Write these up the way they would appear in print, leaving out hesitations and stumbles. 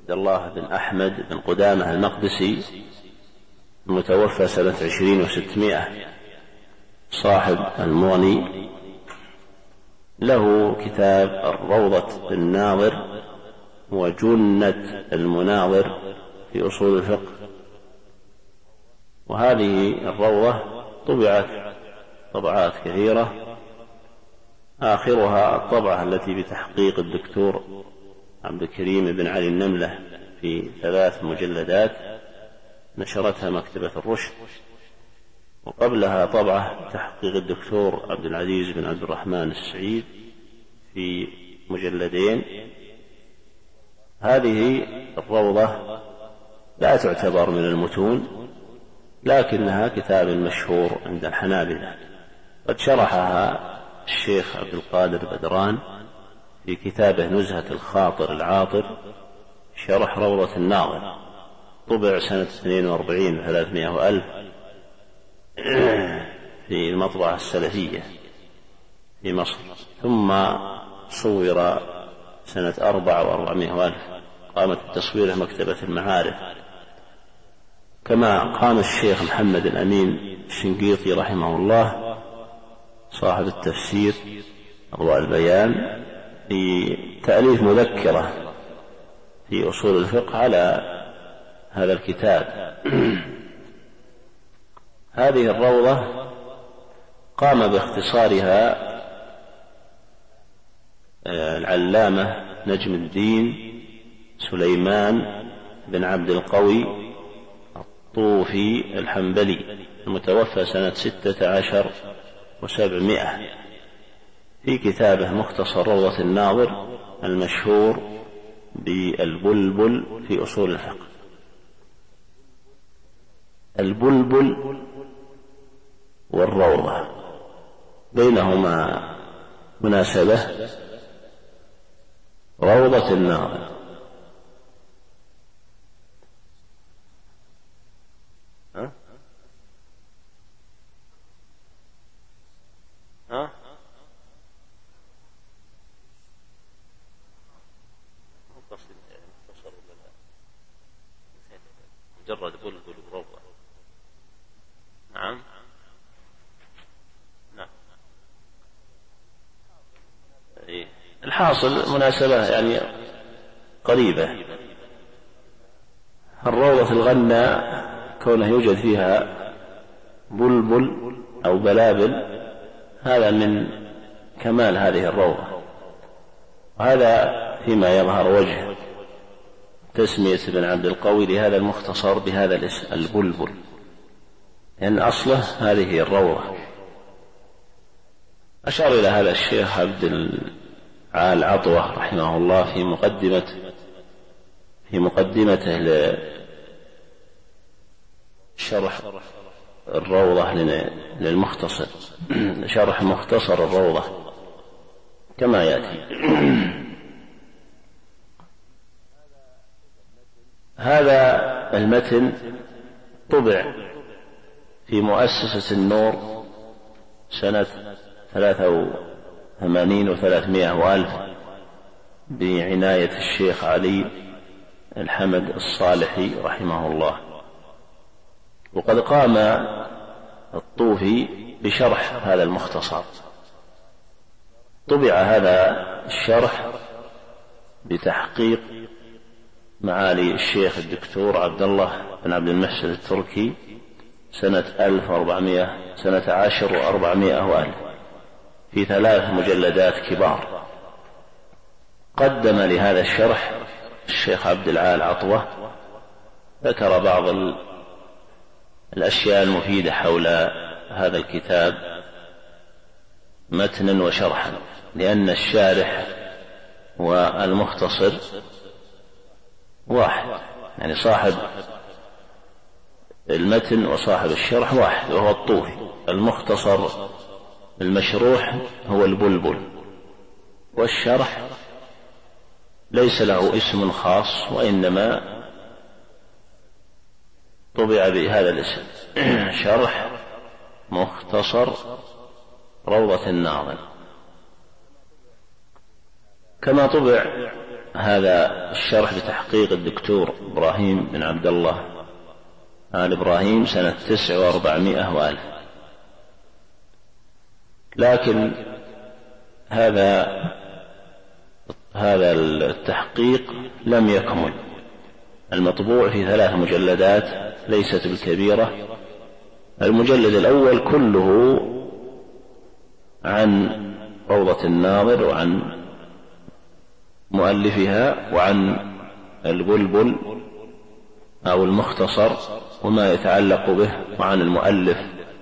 عبد الله بن أحمد بن قدامة المقدسي المتوفى سنة 20 و600، صاحب المغني، له كتاب الروضة الناظر وجنة المناظر في أصول الفقه. وهذه الروضة طبعت طبعات كثيرة، آخرها الطبعة التي بتحقيق الدكتور عبد الكريم بن علي النملة في 3 مجلدات نشرتها مكتبة الرشد، وقبلها طبعة تحقيق الدكتور عبد العزيز بن عبد الرحمن السعيد في مجلدين. هذه الروضة لا تعتبر من المتون، لكنها كتاب مشهور عند الحنابلة. قد شرحها الشيخ عبد القادر بدران في كتابه نزهة الخاطر العاطر، شرح روضة الناظر، طبع سنة 42 و300 وألف في المطبعة السلفية في مصر، ثم صور سنة 4 و400 وألف، قامت بتصويره مكتبة المعارف. كما قام الشيخ محمد الأمين الشنقيطي رحمه الله صاحب التفسير أضواء البيان في تأليف مذكرة في أصول الفقه على هذا الكتاب. هذه الروضة قام باختصارها العلامة نجم الدين سليمان بن عبد القوي الطوفي الحنبلي المتوفى سنة 16 و700 في كتابه مختصر روضة الناظر المشهور بالبلبل في أصول الفقه. البلبل والروضة بينهما مناسبة. روضة الناظر مجرد بلبل وروضة. نعم نعم. الحاصل مناسبة يعني قريبة. الروضة الغنى كونه يوجد فيها بلبل أو بلابل، هذا من كمال هذه الروضة، وهذا فيما يظهر وجه تسمية ابن عبد القوي لهذا المختصر بهذا الاسم البلبل، لأن أصله هذه الروضة. أشار إلى هذا الشيخ عبد العال عطوة رحمه الله في مقدمته لشرح الروضة للمختصر، شرح مختصر الروضة كما يأتي. هذا المتن طبع في مؤسسة النور سنة 83 و300 وألف بعناية الشيخ علي الحمد الصالحي رحمه الله. وقد قام الطوفي بشرح هذا المختصر. طبع هذا الشرح بتحقيق معالي الشيخ الدكتور عبد الله بن عبد المحسن التركي سنة 10 و400 وألف في 3 مجلدات كبار. قدم لهذا الشرح الشيخ عبد العال عطوة، ذكر بعض الأشياء المفيدة حول هذا الكتاب متنا وشرحا، لأن الشارح والمختصر واحد، يعني صاحب المتن وصاحب الشرح واحد وهو الطوفي. المختصر المشروح هو البلبل، والشرح ليس له اسم خاص وإنما طبع بهذا الاسم شرح مختصر روضة الناظر. كما طبع هذا الشرح بتحقيق الدكتور إبراهيم بن عبد الله آل إبراهيم سنة 900 وألف. لكن هذا التحقيق لم يكمل، المطبوع في 3 مجلدات ليست بالكبيرة. المجلد الأول كله عن روضة الناظر وعن مؤلفها وعن البلبل أو المختصر وما يتعلق به وعن المؤلف،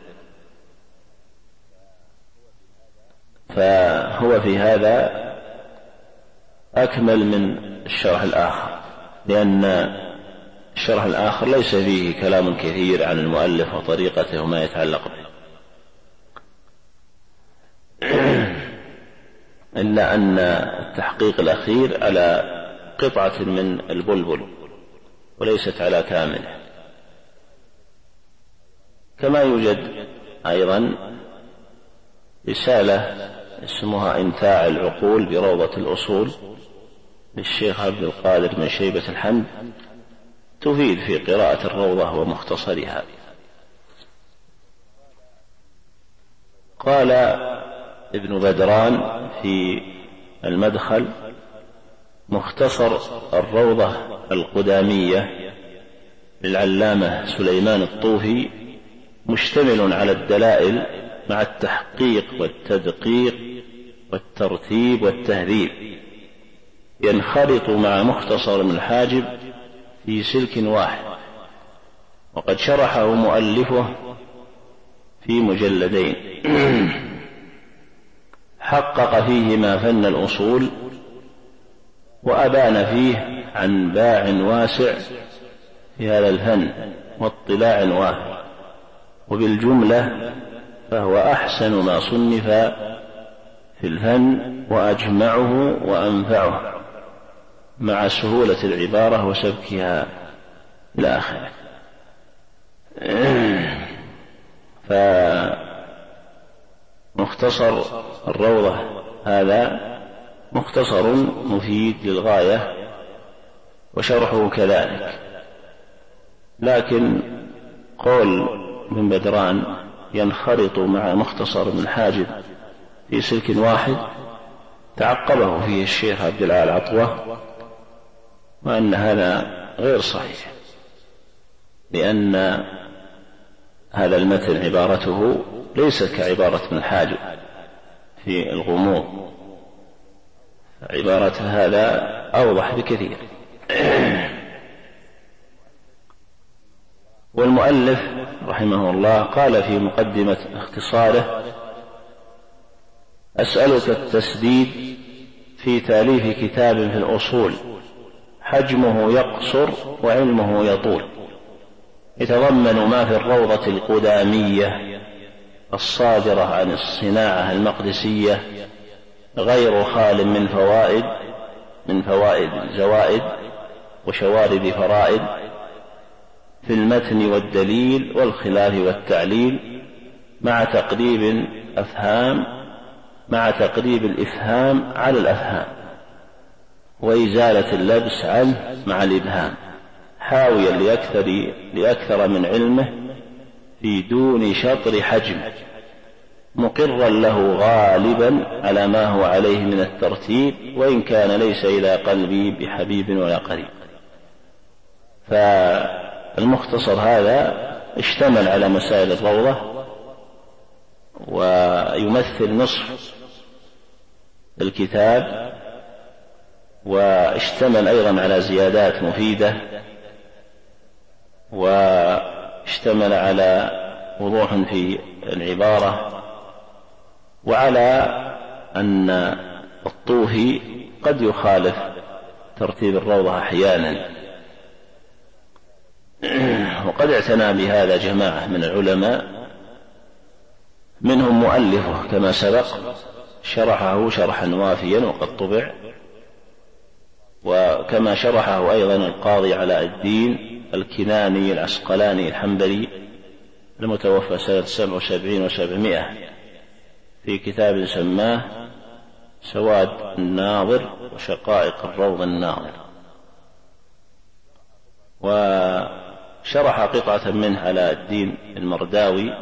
فهو في هذا أكمل من الشرح الآخر، لأن الشرح الآخر ليس فيه كلام كثير عن المؤلف وطريقته وما يتعلق به، إلا أن التحقيق الأخير على قطعة من البلبل وليست على كامله. كما يوجد أيضا رسالة اسمها إمتاع العقول بروضة الأصول للشيخ عبد القادر بن شيبة الحمد، تفيد في قراءة الروضة ومختصرها. قال ابن بدران في المدخل: مختصر الروضة القدامية للعلامة سليمان الطوفي مشتمل على الدلائل مع التحقيق والتدقيق والترتيب والتهذيب، ينخرط مع مختصر ابن الحاجب في سلك واحد، وقد شرحه مؤلفه في مجلدين، حقق فيهما فن الأصول وأبان فيه عن باع واسع في هذا الفن واطلاع وافر، وبالجملة فهو أحسن ما صنف في الفن وأجمعه وأنفعه مع سهولة العبارة وسبكها إلى آخره. فمختصر الروضة هذا مختصر مفيد للغاية وشرحه كذلك، لكن قول ابن بدران ينخرط مع مختصر ابن حاجب في سلك واحد تعقبه فيه الشيخ عبد العال عطوة، وأن هذا غير صحيح، لأن هذا المتن عبارته ليست كعبارة ابن حاجب في الغموض، عبارة هذا أوضح بكثير. والمؤلف رحمه الله قال في مقدمة اختصاره: أسألك التسديد في تأليف كتاب في الأصول حجمه يقصر وعلمه يطول، يتضمن ما في الروضة القدامية الصادرة عن الصناعة المقدسية، غير خال من فوائد زوائد وشوارد فرائد في المتن والدليل والخلاف والتعليل، مع تقريب الإفهام على الأفهام وإزالة اللبس عنه مع الإبهام، حاويا لأكثر من علمه في دون شطر حجم، مقرا له غالبا على ما هو عليه من الترتيب، وإن كان ليس إلى قلبي بحبيب ولا قريب. فالمختصر هذا اشتمل على مسائل الروضة ويمثل نصف الكتاب، واشتمل أيضا على زيادات مفيدة، واشتمل على وضوح في العبارة، وعلى أن الطوفي قد يخالف ترتيب الروضة أحيانا، وقد اعتنى بهذا جماعة من العلماء، منهم مؤلفه كما سبق شرحه شرحا وافيا وقد طبع، وكما شرحه أيضا القاضي علاء الدين الكناني العسقلاني الحنبلي المتوفى سنة 77 و700 في كتاب سماه سواد الناظر وشقائق الروض الناظر، وشرح قطعة منه علاء الدين المرداوي.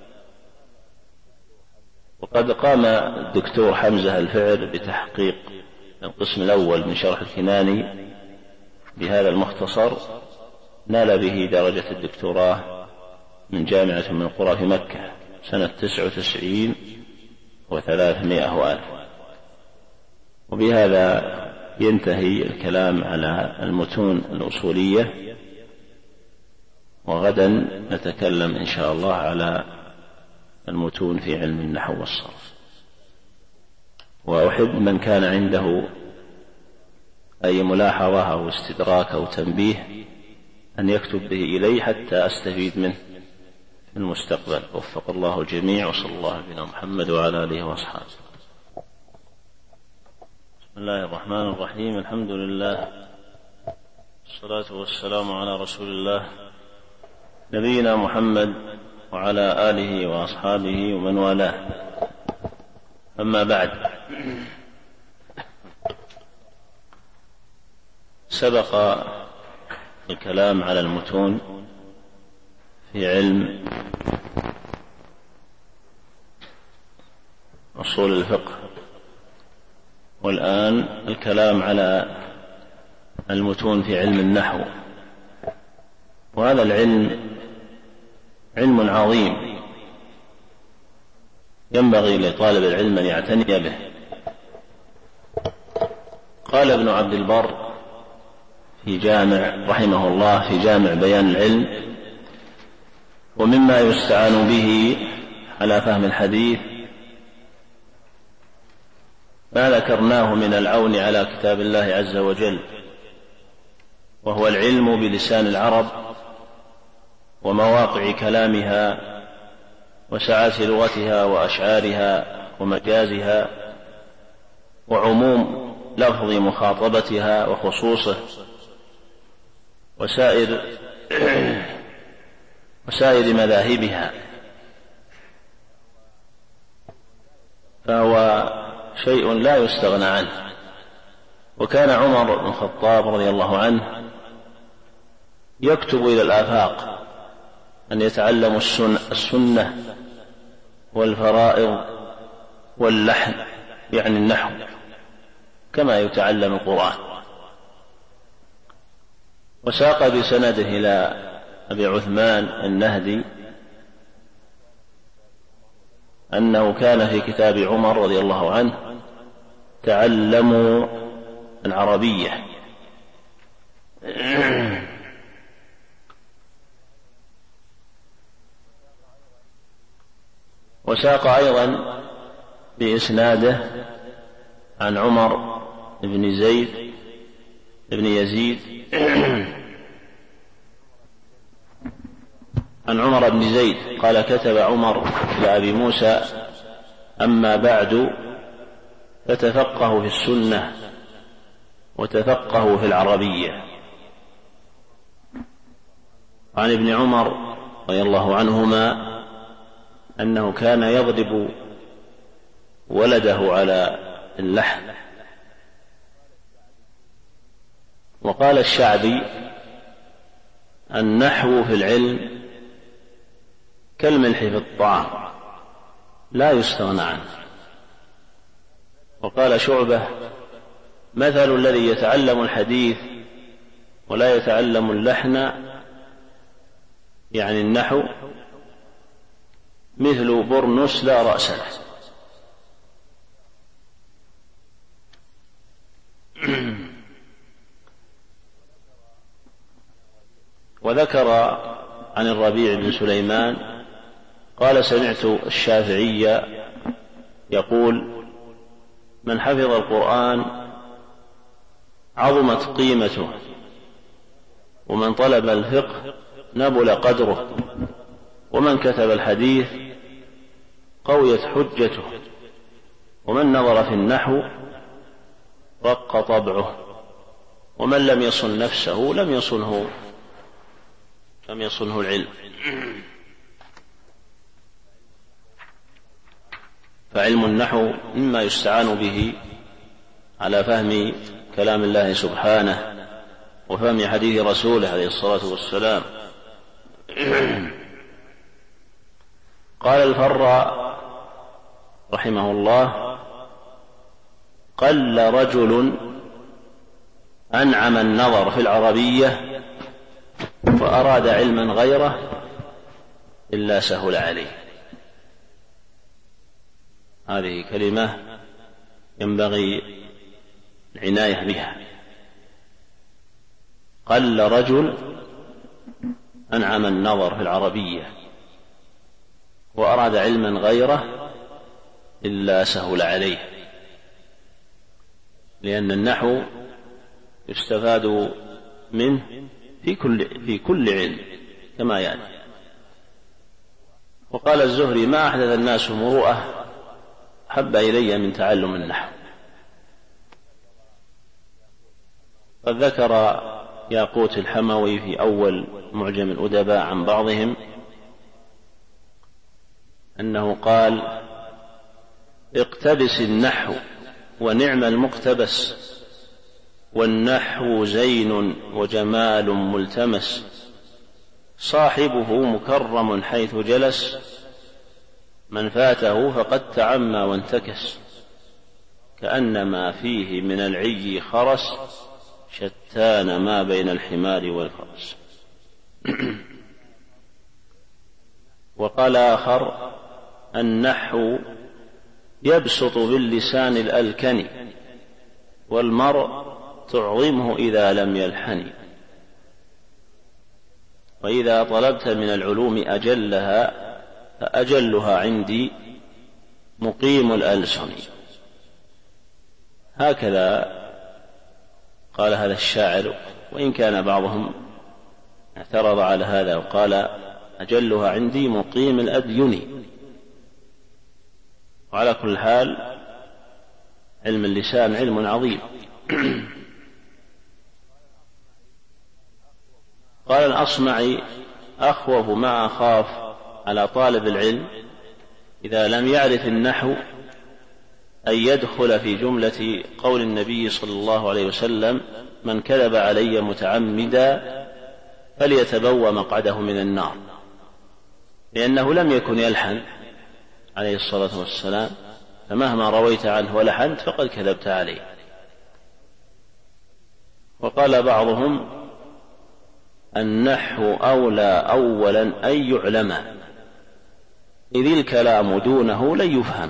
وقد قام الدكتور حمزة الفعل بتحقيق القسم الأول من شرح الكناني بهذا المختصر، نال به درجة الدكتوراه من جامعة من القرى في مكة سنة 99 و300 وألف. وبهذا ينتهي الكلام على المتون الأصولية، وغدا نتكلم إن شاء الله على المتون في علم النحو والصرف. وأحب من كان عنده أي ملاحظة أو استدراك أو تنبيه أن يكتب به إلي حتى أستفيد منه في المستقبل. وفق الله الجميع، وصلى الله على محمد وعلى آله وأصحابه. بسم الله الرحمن الرحيم. الحمد لله، والصلاة والسلام على رسول الله نبينا محمد وعلى آله وأصحابه ومن والاه. أما بعد، سبق الكلام على المتون في علم أصول الفقه، والآن الكلام على المتون في علم النحو. وهذا العلم علم عظيم ينبغي لطالب العلم أن يعتني به. قال ابن عبد البر في جامع رحمه الله في جامع بيان العلم: ومما يستعان به على فهم الحديث ما ذكرناه من العون على كتاب الله عز وجل، وهو العلم بلسان العرب ومواقع كلامها وسعة لغتها وأشعارها ومجازها وعموم لفظ مخاطبتها وخصوصه وسائر مذاهبها، فهو شيء لا يستغنى عنه. وكان عمر بن الخطاب رضي الله عنه يكتب إلى الآفاق أن يتعلموا السنة والفرائض واللحن، يعني النحو، كما يتعلم القرآن. وساق بسنده إلى أبي عثمان النهدي أنه كان في كتاب عمر رضي الله عنه: تعلموا العربية. وساق أيضا بإسناده عن عمر بن زيد بن يزيد عن عمر بن زيد قال: كتب عمر إلى أبي موسى: أما بعد فتفقهوا في السنة وتفقهوا في العربية. عن ابن عمر رضي الله عنهما أنه كان يضرب ولده على اللحن. وقال الشعبي: النحو في العلم كالملح في الطعام لا يستغنى عنه. وقال شعبة: مثل الذي يتعلم الحديث ولا يتعلم اللحن، يعني النحو، مثل برنس لا رأس له. وذكر عن الربيع بن سليمان قال: سمعت الشافعي يقول: من حفظ القرآن عظمت قيمته، ومن طلب الفقه نبل قدره، ومن كتب الحديث قويت حجته، ومن نظر في النحو رق طبعه، ومن لم يصن نفسه لم يصنه العلم. فعلم النحو مما يستعان به على فهم كلام الله سبحانه وفهم حديث رسوله عليه الصلاة والسلام. قال الفراء رحمه الله: قل رجل أنعم النظر في العربية وأراد علما غيره إلا سهل عليه. هذه كلمة ينبغي العناية بها. قل رجل أنعم النظر في العربية وأراد علما غيره إلا سهل عليه، لأن النحو يستفاد منه في كل علم كما يعني. وقال الزهري: ما أحدث الناس مروءة أحب إلي من تعلم النحو. قد ذكر ياقوت الحموي في أول معجم الأدباء عن بعضهم أنه قال: اقتبس النحو ونعم المقتبس، والنحو زين وجمال ملتمس، صاحبه مكرم حيث جلس، من فاته فقد تعمى وانتكس، كأنما فيه من العي خرس، شتان ما بين الحمار والفرس. وقال آخر: النحو يبسط باللسان الألكن، والمرء تعظمه إذا لم يلحن، وإذا طلبت من العلوم أجلها فأجلها عندي مقيم الألسن. هكذا قال هذا الشاعر، وإن كان بعضهم اعترض على هذا وقال: أجلها عندي مقيم الأدين. وعلى كل حال علم اللسان علم عظيم. قال الأصمعي: أخوف ما أخاف على طالب العلم إذا لم يعرف النحو أن يدخل في جملة قول النبي صلى الله عليه وسلم: من كذب علي متعمدا فليتبوأ مقعده من النار، لأنه لم يكن يلحن عليه الصلاة والسلام، فمهما رويت عنه ولحنت فقد كذبت عليه. وقال بعضهم: النحو أولى أولا أن يعلم، إذ الكلام دونه لن يفهم.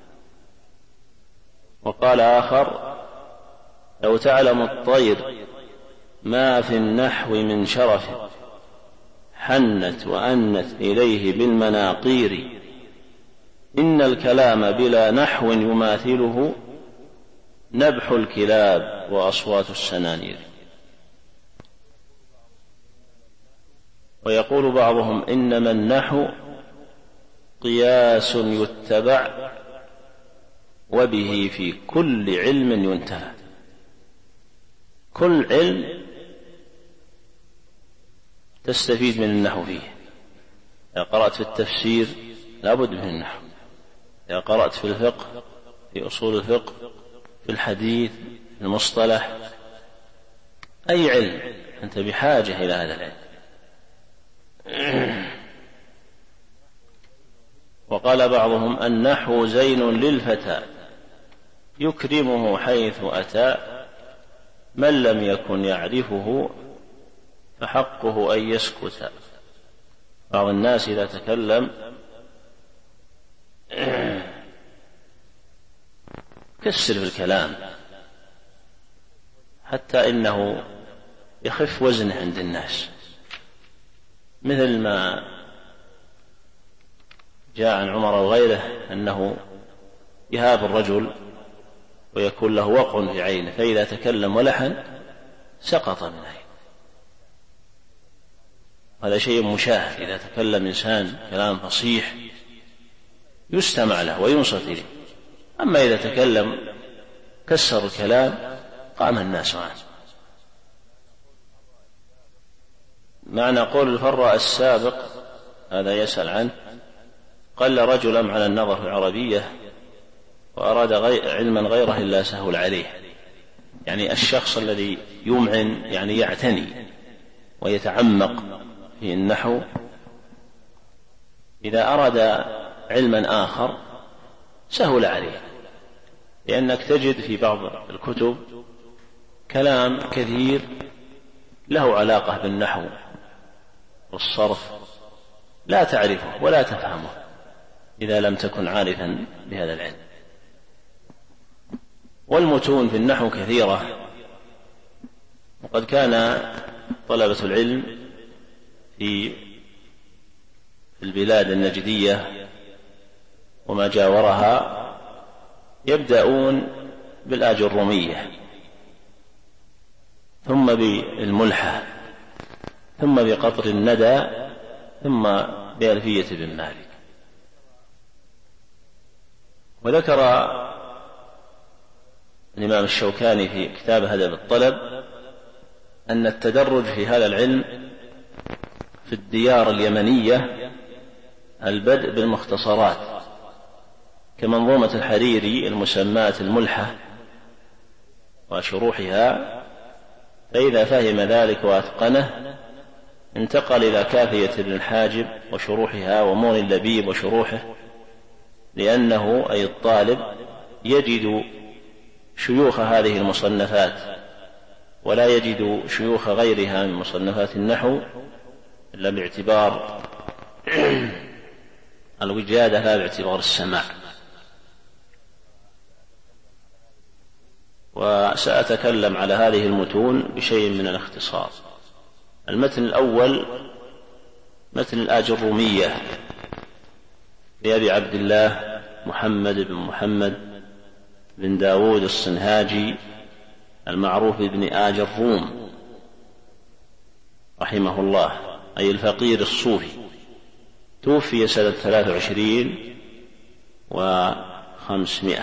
وقال آخر: لو تعلم الطير ما في النحو من شرف، حنت وأنت إليه بالمناقير، إن الكلام بلا نحو يماثله نبح الكلاب وأصوات السنانير. ويقول بعضهم: إنما النحو قياس يتبع، وبه في كل علم ينتهى. كل علم تستفيد من النحو فيه. إذا قرأت في التفسير لابد من النحو، إذا قرأت في الفقه، في أصول الفقه، في الحديث، في المصطلح، أي علم أنت بحاجة إلى هذا العلم. وقال بعضهم: النحو زين للفتى يكرمه حيث أتى، من لم يكن يعرفه فحقه أن يسكت. بعض الناس إذا تكلم كسر في الكلام حتى إنه يخف وزنه عند الناس، مثل ما جاء عن عمر وغيره أنه يهاب الرجل ويكون له وقع في عينه، فإذا تكلم ولحن سقط من عينه. هذا شيء مشاهد، إذا تكلم إنسان كلام فصيح يستمع له وينصت إليه، أما إذا تكلم كسر الكلام قام الناس عنه. معنى قول الفراء السابق هذا يسأل عنه: قل رجل على النظر في العربية وأراد علما غيره إلا سهل عليه. يعني الشخص الذي يمعن يعني يعتني ويتعمق في النحو، إذا أراد علما آخر سهل عليه، لأنك تجد في بعض الكتب كلام كثير له علاقة بالنحو والصرف لا تعرفه ولا تفهمه إذا لم تكن عارفا بهذا العلم. والمتون في النحو كثيرة، وقد كان طلبة العلم في البلاد النجدية وما جاورها يبدأون بالآجرومية، ثم بالملحة، ثم بقطر الندى، ثم بألفية بن مالك. وذكر الإمام الشوكاني في كتاب هدف الطلب أن التدرج في هذا العلم في الديار اليمنية البدء بالمختصرات كمنظومة الحريري المسماة الملحة وشروحها، فإذا فهم ذلك وأتقنه انتقل إلى كافية ابن الحاجب وشروحها ومغني اللبيب وشروحه، لأنه أي الطالب يجد شيوخ هذه المصنفات ولا يجد شيوخ غيرها من مصنفات النحو إلا باعتبار الوجادة لا باعتبار السماع. وسأتكلم على هذه المتون بشيء من الاختصار. المتن الأول متن الآجرومية لأبي عبد الله محمد بن محمد بن داود الصنهاجي المعروف بابن آجروم رحمه الله، أي الفقير الصوفي، توفي سنة 23 و500.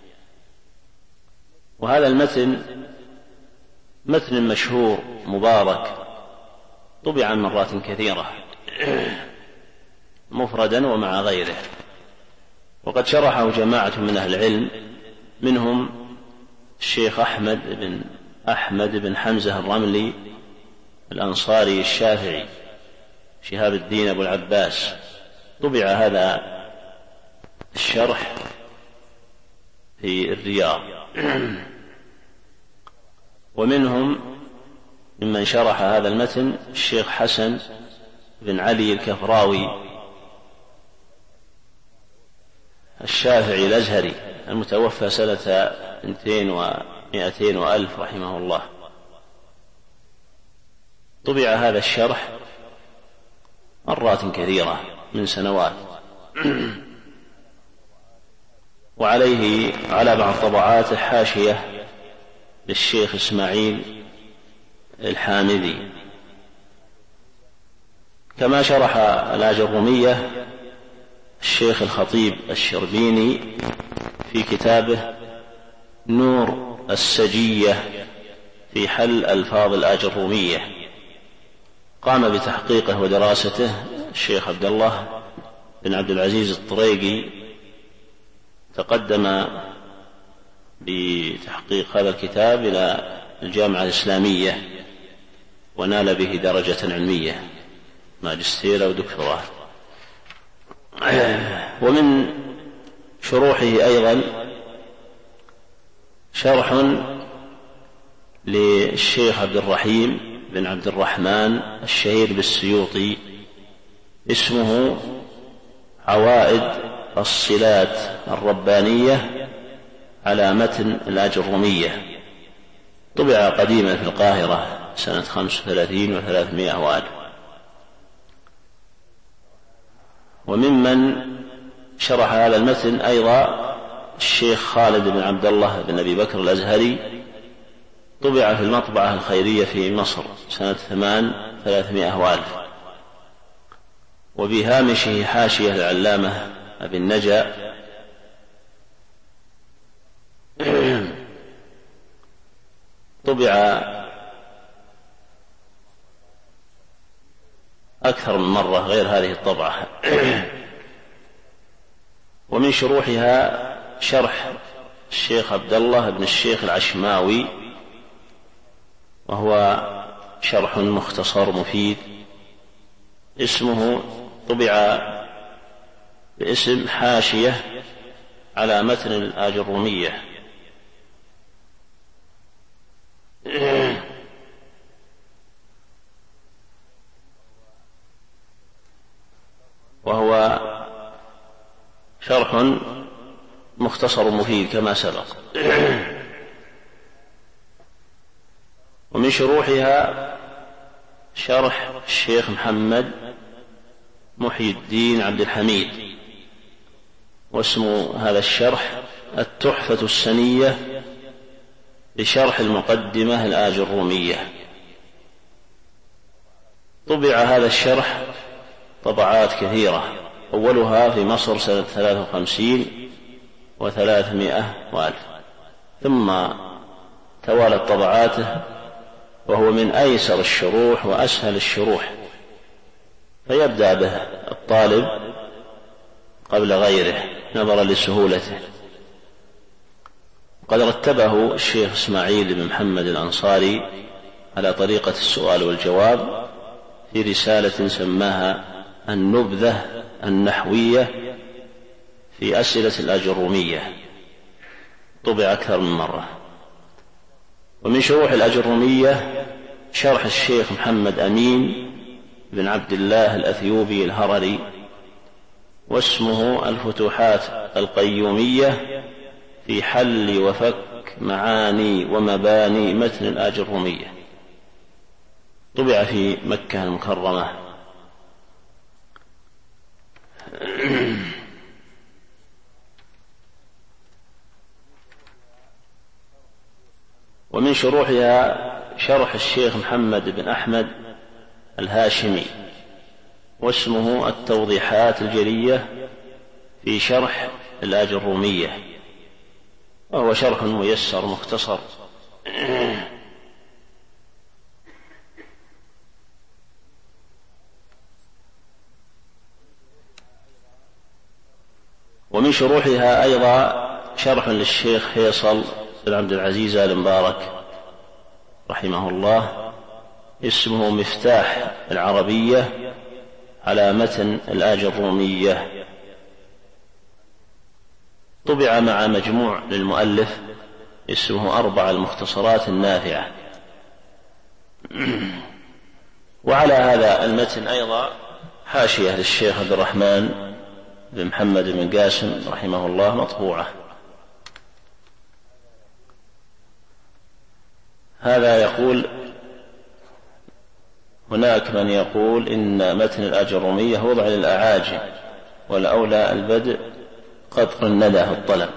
وهذا المتن متن مشهور مبارك، طبع مرات كثيرة مفردا ومع غيره، وقد شرحه جماعة من أهل العلم، منهم الشيخ أحمد بن حمزة الرملي الأنصاري الشافعي شهاب الدين أبو العباس، طبع هذا الشرح في الرياض. ومنهم ممن شرح هذا المتن الشيخ حسن بن علي الكفراوي الشافعي الأزهري المتوفى سنة 200 وألف رحمه الله. طبع هذا الشرح مرات كثيرة من سنوات، وعليه على بعض طبعات حاشية للشيخ إسماعيل الحامدي، كما شرح الآجرومية الشيخ الخطيب الشربيني في كتابه نور السجية في حل ألفاظ الآجرومية. قام بتحقيقه ودراسته الشيخ عبد الله بن عبد العزيز الطريقي، تقدم بتحقيق هذا الكتاب إلى الجامعة الإسلامية ونال به درجة علمية ماجستير أو دكتوراه. ومن شروحه أيضا شرح للشيخ عبد الرحيم بن عبد الرحمن الشهير بالسيوطي، اسمه عوائد الصلات الربانية على متن الآجرومية، طبع قديما في القاهرة سنة 35 و300 وألف. وممن شرح هذا المتن أيضا الشيخ خالد بن عبد الله بن أبي بكر الأزهري، طبع في المطبعة الخيرية في مصر سنة 300 وألف. وبهامشه حاشية العلامة أبي النجا، طبع أكثر من مرة غير هذه الطبعة. ومن شروحها شرح الشيخ عبد الله بن الشيخ العشماوي وهو شرح مختصر مفيد، اسمه طبع باسم حاشية على متن الآجرومية، وهو شرح مختصر مفيد كما سبق. ومن شروحها شرح الشيخ محمد محي الدين عبد الحميد، واسم هذا الشرح التحفة السنية لشرح المقدمة الآجرومية. طبع هذا الشرح طبعات كثيرة، أولها في مصر سنة 53 و300 وألف، ثم توالت طبعاته، وهو من أيسر الشروح وأسهل الشروح، فيبدأ به الطالب قبل غيره نظرا لسهولته. قد رتبه الشيخ إسماعيل بن محمد الأنصاري على طريقة السؤال والجواب في رسالة سماها النبذة النحوية في أسئلة الآجرومية، طبع أكثر من مرة. ومن شروح الآجرومية شرح الشيخ محمد أمين بن عبد الله الأثيوبي الهرري، واسمه الفتوحات القيومية في حل وفك معاني ومباني متن الآجرومية، طبع في مكة المكرمة. ومن شروحها شرح الشيخ محمد بن أحمد الهاشمي، واسمه التوضيحات الجلية في شرح الآجرومية، وهو شرح ميسر مختصر. ومن شروحها أيضا شرح للشيخ فيصل بن عبد العزيز آل مبارك رحمه الله، اسمه مفتاح العربية على متن الآجرومية، طبع مع مجموع للمؤلف اسمه 4 المختصرات النافعة. وعلى هذا المتن أيضا حاشية للشيخ عبد الرحمن بن محمد بن قاسم رحمه الله مطبوعة. هذا يقول: هناك من يقول إن متن الآجرومية وضع للأعاجم، والأولى البدء قد قنده الطلب.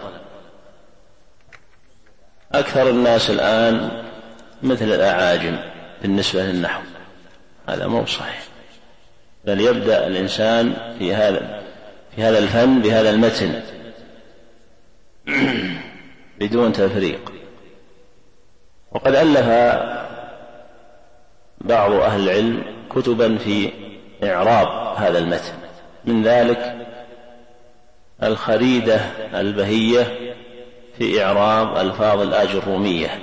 أكثر الناس الآن مثل الأعاجم بالنسبة للنحو، هذا مو صحيح، بل يبدأ الإنسان في هذا الفن بهذا المتن بدون تفريق. وقد ألف بعض أهل العلم كتبا في إعراب هذا المتن، من ذلك الخريدة البهية في إعراب ألفاظ الآجرومية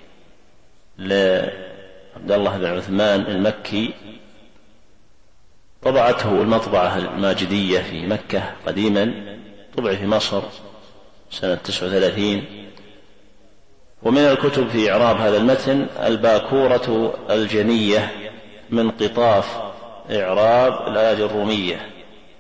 لعبد الله بن عثمان المكي، طبعته المطبعة الماجدية في مكة قديما، طبع في مصر سنة 39. ومن الكتب في إعراب هذا المتن الباكورة الجنية من قطاف إعراب الآجرومية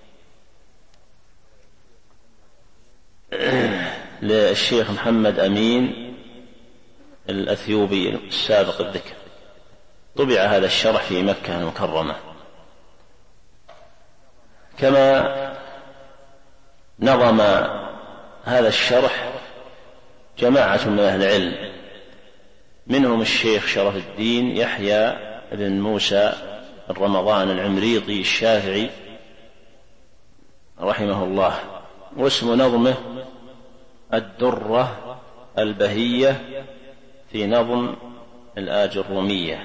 للشيخ محمد أمين الأثيوبي السابق الذكر، طبع هذا الشرح في مكة المكرمة. كما نظم هذا الشرح جماعة من أهل العلم، منهم الشيخ شرف الدين يحيى بن موسى الرمضان العمريطي الشافعي رحمه الله، واسم نظمه الدرة البهية في نظم الآجرومية.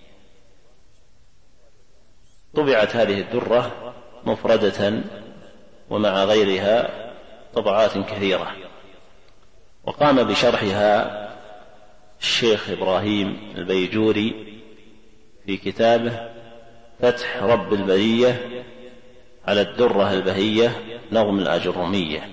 طبعت هذه الدرة مفردة ومع غيرها طبعات كثيرة، وقام بشرحها الشيخ إبراهيم البيجوري في كتابه فتح رب البرية على الدرة البهية نظم الآجرومية،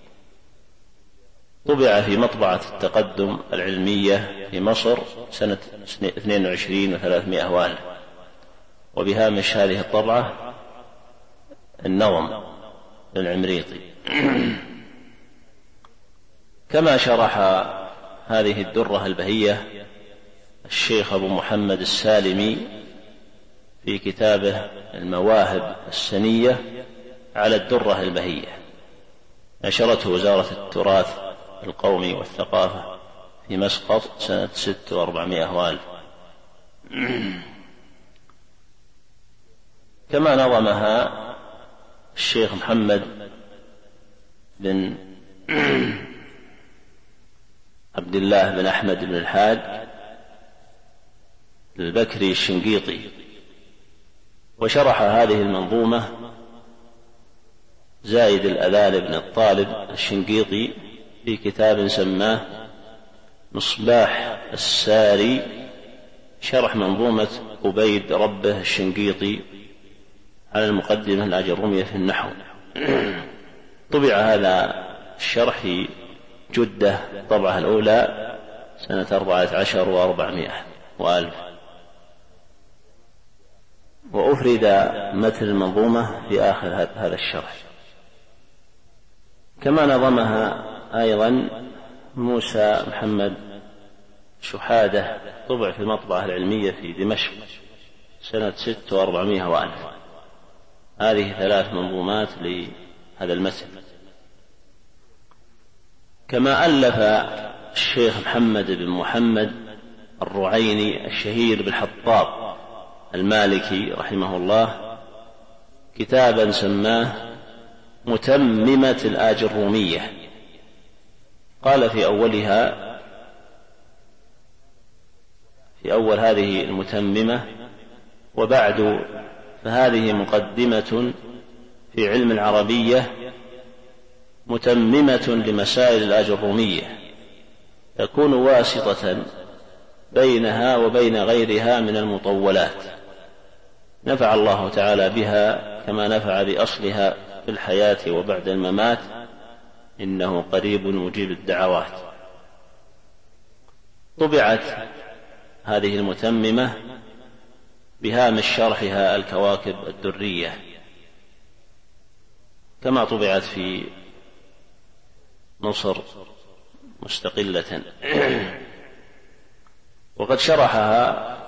طبع في مطبعة التقدم العلمية في مصر سنة 22 و300 وألف، وبهامش هذه الطبعة النظم للعمريطي. كما شرح هذه الدرة البهية الشيخ أبو محمد السالمي في كتابه المواهب السنية على الدرة البهية، نشرته وزارة التراث القومي والثقافة في مسقط سنة 6 و400 وألف. كما نظمها الشيخ محمد بن عبد الله بن أحمد بن الحاج البكري الشنقيطي، وشرح هذه المنظومة زايد الأذال بن الطالب الشنقيطي في كتاب سماه مصباح الساري شرح منظومة عبيد ربه الشنقيطي على المقدمة الآجرومية في النحو. طبع هذا الشرح في جدة الطبعة الأولى سنة 14 و400 وألف، وأفرد متن المنظومة في آخر هذا الشرح. كما نظمها أيضا موسى محمد شحادة، طبع في المطبعة العلمية في دمشق سنة 6 و400 وألف. هذه 3 منظومات لهذا المتن. كما ألف الشيخ محمد بن محمد الرعيني الشهير بالحطاب المالكي رحمه الله كتابا سماه متممة الآجرومية. قال في أول هذه المتممة: وبعد فهذه مقدمة في علم العربية متممة لمسائل الآجرومية، تكون واسطة بينها وبين غيرها من المطولات، نفع الله تعالى بها كما نفع بأصلها في الحياة وبعد الممات، إنه قريب مجيب الدعوات. طبعت هذه المتممة بهامش شرحها الكواكب الدرية، كما طبعت في مصر مستقلة. وقد شرحها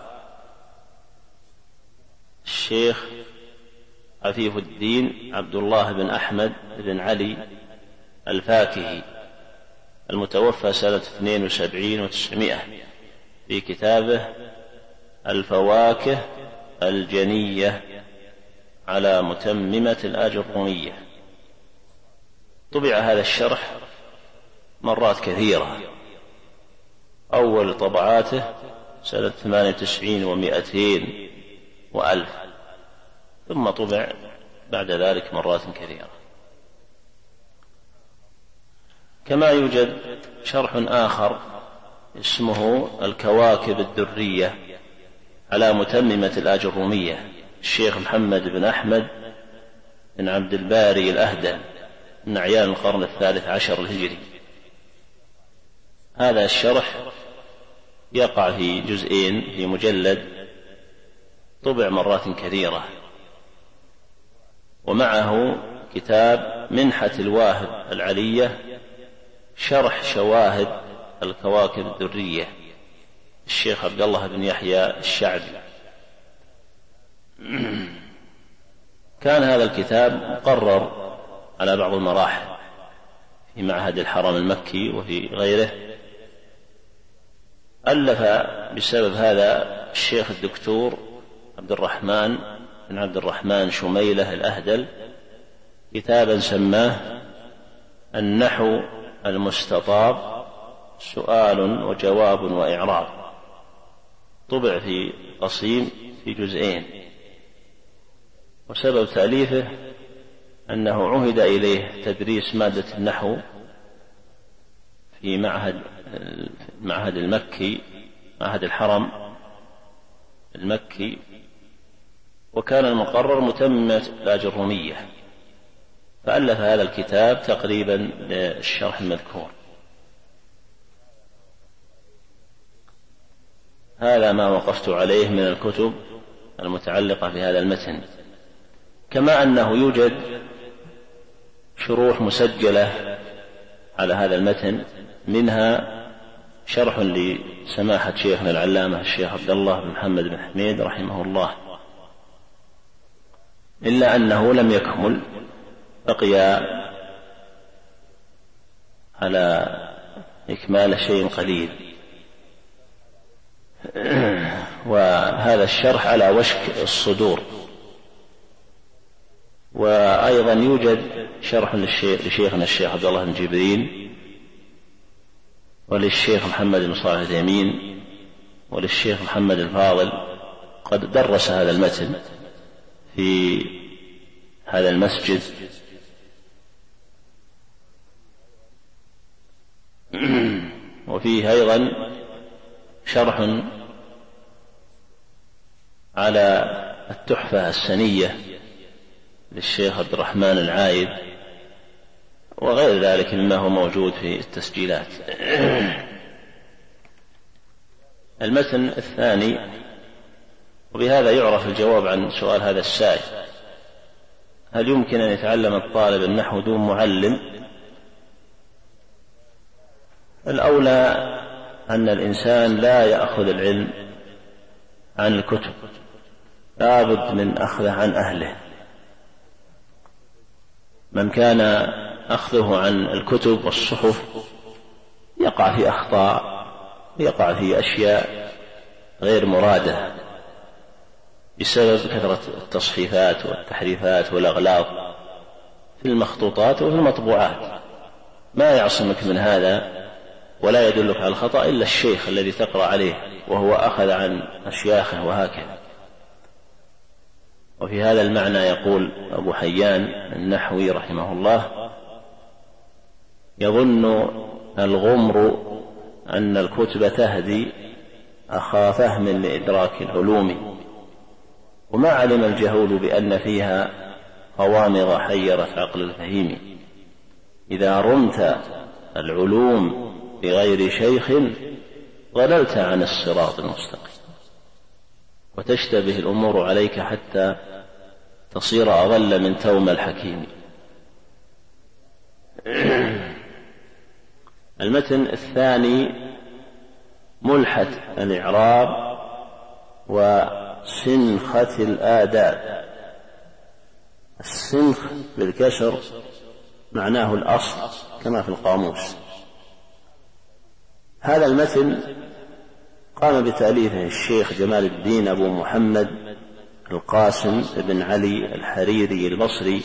الشيخ عفيف الدين عبد الله بن أحمد بن علي الفاكهي المتوفى سنة 72 و900 في كتابه الفواكه الجنية على متممة الآجرومية. طبع هذا الشرح مرات كثيرة، أول طبعاته سنة 98 و200 وألف، ثم طبع بعد ذلك مرات كثيرة. كما يوجد شرح آخر اسمه الكواكب الدرية على متممة الآجرومية، الشيخ محمد بن أحمد بن عبد الباري الأهدل من أعيان القرن 13 الهجري. هذا الشرح يقع في جزئين في مجلد، طبع مرات كثيرة، ومعه كتاب منحة الواهب العلية شرح شواهد الكواكب الدرية الشيخ عبد الله بن يحيى الشعبي. كان هذا الكتاب مقرر على بعض المراحل في معهد الحرم المكي وفي غيره. ألف بسبب هذا الشيخ الدكتور عبد الرحمن بن عبد الرحمن شميلة الأهدل كتابا سماه النحو المستطاب سؤال وجواب وإعراب، طبع في قصيم في جزئين. وسبب تأليفه أنه عهد إليه تدريس مادة النحو في معهد المكي معهد الحرم المكي، وكان المقرر متممة الأجرومية، فألف هذا الكتاب تقريبا للشرح المذكور. هذا ما وقفت عليه من الكتب المتعلقة بهذا المتن، كما أنه يوجد شروح مسجلة على هذا المتن، منها شرح لسماحة شيخنا العلامة الشيخ عبد الله بن محمد بن حميد رحمه الله، إلا أنه لم يكمل، بقي على إكمال شيء قليل، وهذا الشرح على وشك الصدور. وأيضا يوجد شرح لشيخنا الشيخ عبد الله بن جبريل، وللشيخ محمد بن صالح اليمين، وللشيخ محمد الفاضل، قد درس هذا المتن في هذا المسجد. وفيه أيضا شرح على التحفة السنية للشيخ عبد الرحمن العايد، وغير ذلك مما هو موجود في التسجيلات. المتن الثاني، وبهذا يعرف الجواب عن سؤال هذا السائل: هل يمكن أن يتعلم الطالب النحو دون معلم؟ الأولى أن الإنسان لا يأخذ العلم عن الكتب، لا بد من أخذه عن أهله. من كان أخذه عن الكتب والصحف يقع في أخطاء، يقع في أشياء غير مرادة بسبب كثرة التصحيفات والتحريفات والأغلاط في المخطوطات وفي المطبوعات. ما يعصمك من هذا ولا يدلك على الخطأ إلا الشيخ الذي تقرأ عليه وهو أخذ عن أشياخه وهكذا. وفي هذا المعنى يقول أبو حيان النحوي رحمه الله: يظن الغمر أن الكتب تهدي أخا فهم لإدراك العلوم، وما علم الجهول بأن فيها غوامض حيرت عقل الفهيم. إذا رمت العلوم بغير شيخ ضللت عن الصراط المستقيم، وتشتبه الأمور عليك حتى تصير أضل من توم الحكيم. المتن الثاني ملحة الإعراب وسنخة الآداب. السنخ بالكسر معناه الأصل كما في القاموس. هذا المتن قام بتأليفه الشيخ جمال الدين أبو محمد القاسم بن علي الحريري البصري،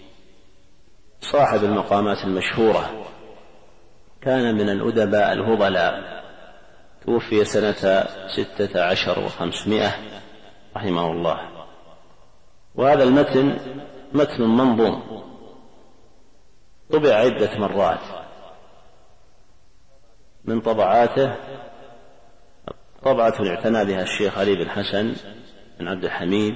صاحب المقامات المشهورة، كان من الأدباء الهضلاء، توفي سنة 16 و500 رحمه الله. وهذا المتن متن منظوم، طبع عدة مرات. من طبعاته طبعة اعتنى بها الشيخ علي بن حسن بن عبد الحميد،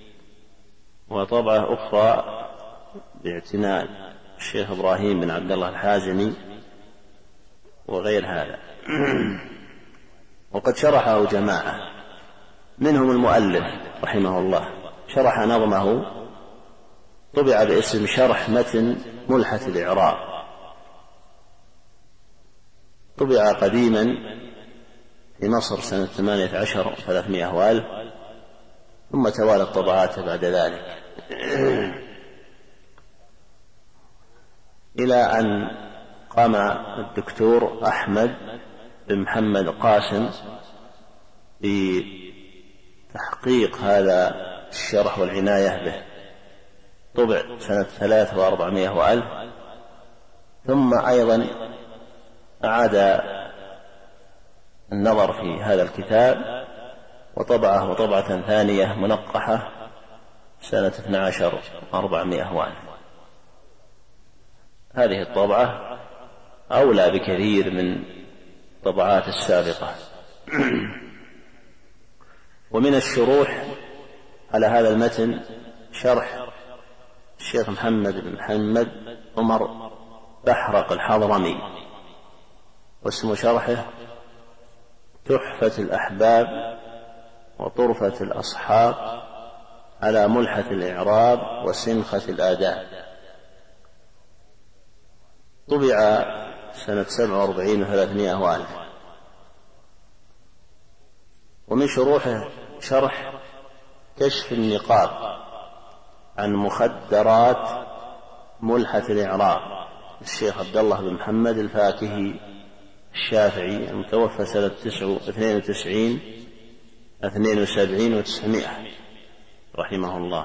وطبعة أخرى باعتناء الشيخ إبراهيم بن عبد الله الحازمي وغير هذا. وقد شرحه جماعة، منهم المؤلف رحمه الله شرح نظمه، طبع باسم شرح متن ملحة الإعراب، طبع قديما في مصر سنة 18 و300 وألف، ثم توالت طبعاته بعد ذلك إلى أن قام الدكتور أحمد بن محمد قاسم بتحقيق هذا الشرح والعناية به، طبع سنة 3 و400 وألف، ثم أيضا أعاد النظر في هذا الكتاب وطبعه طبعة ثانية منقحة سنة 12 و400 وألف. هذه الطبعة أولى بكثير من الطبعات السابقة، ومن الشروح على هذا المتن شرح الشيخ محمد بن محمد عمر بحرق الحضرمي، واسم شرحه تحفة الأحباب وطرفة الأصحاب على ملحة الإعراب وسنخة الآداب، طبع سنة 47 و300 وألف. ومن شروحه شرح كشف النقاب عن مخدرات ملحة الإعراب الشيخ عبد الله بن محمد الفاكهي الشافعي المتوفى سنة 92 و900 رحمه الله،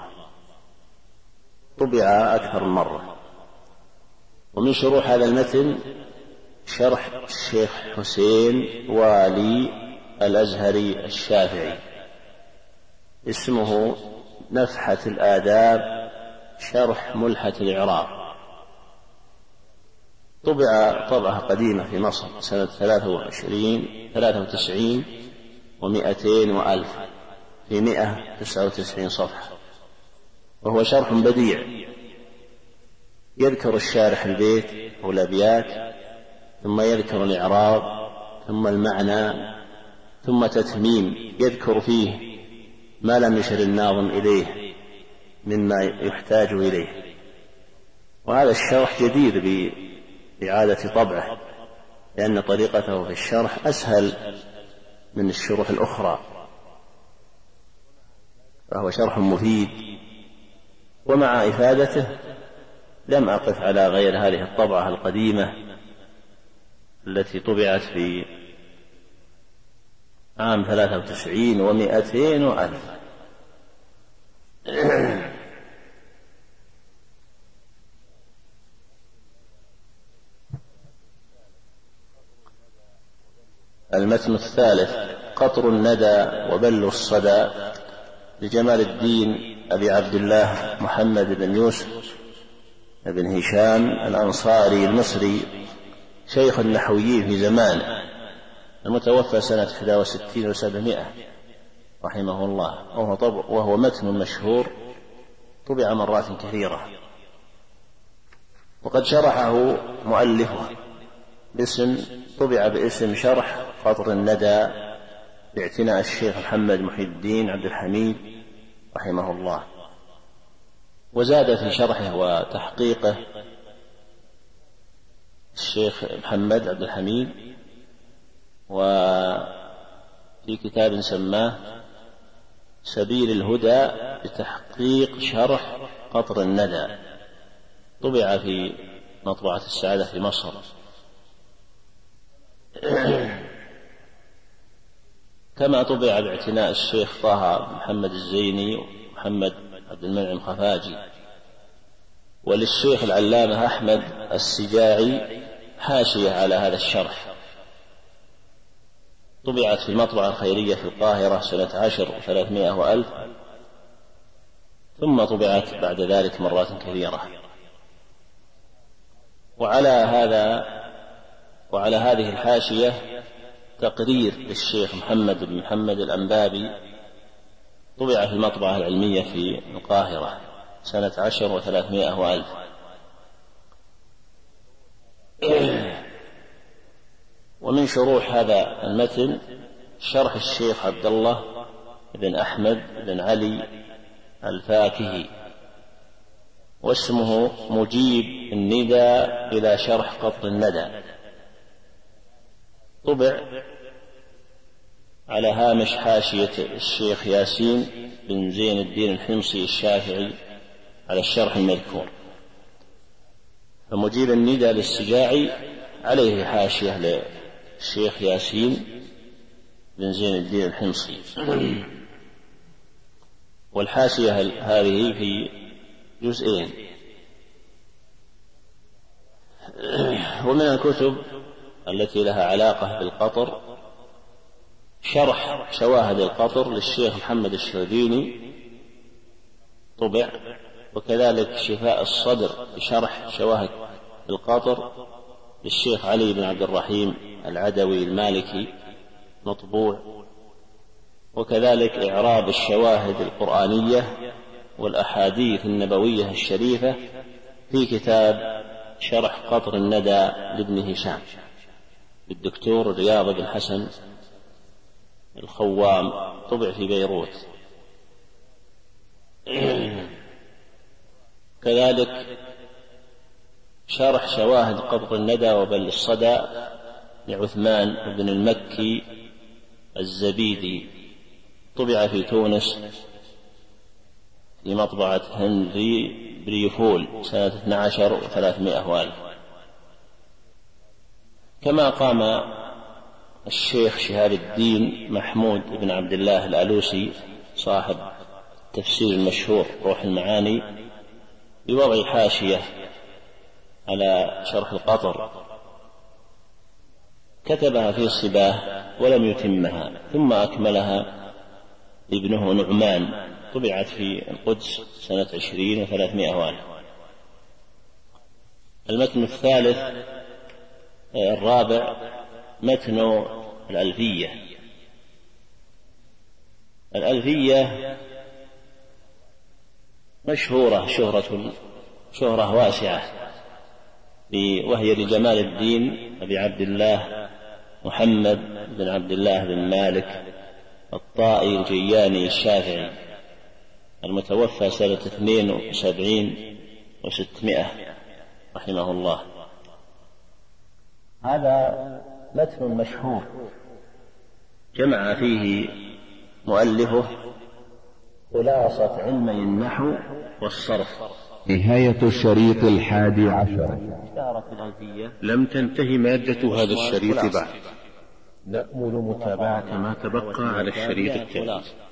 طبع أكثر من مرة. ومن شروح هذا المتن شرح الشيخ حسين والي الأزهري الشافعي، اسمه نفحة الآداب شرح ملحة الإعراب، طبع طبعة قديمة في مصر سنة 93 و200 وألف في 199 صفحة، وهو شرح بديع يذكر الشارح البيت أو الأبيات، ثم يذكر الإعراب، ثم المعنى، ثم تتميم يذكر فيه ما لم يشر الناظم إليه مما يحتاج إليه. وهذا الشرح جدير بإعادة طبعه، لأن طريقته في الشرح أسهل من الشروح الأخرى، فهو شرح مفيد. ومع إفادته لم أقف على غير هذه الطبعة القديمة التي طبعت في عام 93 و200 وألف. المتن الثالث قطر الندى وبل الصدى لجمال الدين أبي عبد الله محمد بن يوسف بن هشام الأنصاري المصري، شيخ النحويين في زمانه، المتوفى سنة 61 و700 رحمه الله، وهو متن مشهور طبع مرات كثيرة. وقد شرحه مؤلفه طبع باسم شرح قطر الندى باعتناء الشيخ محمد محي الدين عبد الحميد رحمه الله. وزاد في شرحه وتحقيقه الشيخ محمد عبد الحميد، وفي كتاب سماه سبيل الهدى بتحقيق شرح قطر الندى، طبع في مطبعة السعادة في مصر. كما طبع باعتناء الشيخ طه محمد الزيني ومحمد عبد المنعم خفاجي. وللشيخ العلامة أحمد السجاعي حاشية على هذا الشرح، طبعت في المطبعة الخيرية في القاهرة سنة 10 و300 وألف، ثم طبعت بعد ذلك مرات كثيرة. وعلى هذه الحاشية تقرير للشيخ محمد بن محمد الأنبابي، طبع في المطبعة العلمية في القاهرة سنة 10 و300 وألف. ومن شروح هذا المتن شرح الشيخ عبد الله بن أحمد بن علي الفاكهي، واسمه مجيب الندى إلى شرح قطر الندى، طبع على هامش حاشية الشيخ ياسين بن زين الدين الحمصي الشافعي على الشرح المذكور. فمجيب الندى للسجاعي عليه حاشية للشيخ ياسين بن زين الدين الحمصي، والحاشية هذه في جزئين. ومن الكتب التي لها علاقة بالقطر شرح شواهد القطر للشيخ محمد الشربيني، طبع، وكذلك شفاء الصدر بشرح شواهد القطر للشيخ علي بن عبد الرحيم العدوي المالكي، مطبوع. وكذلك إعراب الشواهد القرآنية والأحاديث النبوية الشريفة في كتاب شرح قطر الندى لابن هشام للدكتور رياض بن حسن الخوام، طبع في بيروت. كذلك شرح شواهد قطر الندى وبل الصدى لعثمان بن المكي الزبيدي، طبع في تونس في مطبعة هنري بريفول سنة 12 و300 والف. كما قام الشيخ شهاب الدين محمود بن عبد الله الألوسي صاحب التفسير المشهور روح المعاني بوضع حاشية على شرح القطر، كتبها في الصباه ولم يتمها، ثم أكملها ابنه نعمان، طبعت في القدس سنة 20 و300 والف. المتن الثالث الرابع متن الألفية. الألفية مشهورة شهرة واسعة، وهي لجمال الدين أبي عبد الله محمد بن عبد الله بن مالك الطائي الجياني الشافعي، المتوفى سنة 72 و600 رحمه الله. هذا متن مشهور جمع فيه مؤلفه خلاصة علمي النحو والصرف. نهاية الشريط 11. لم تنتهي مادة هذا الشريط بعد، نأمل متابعة ما تبقى على الشريط التالي.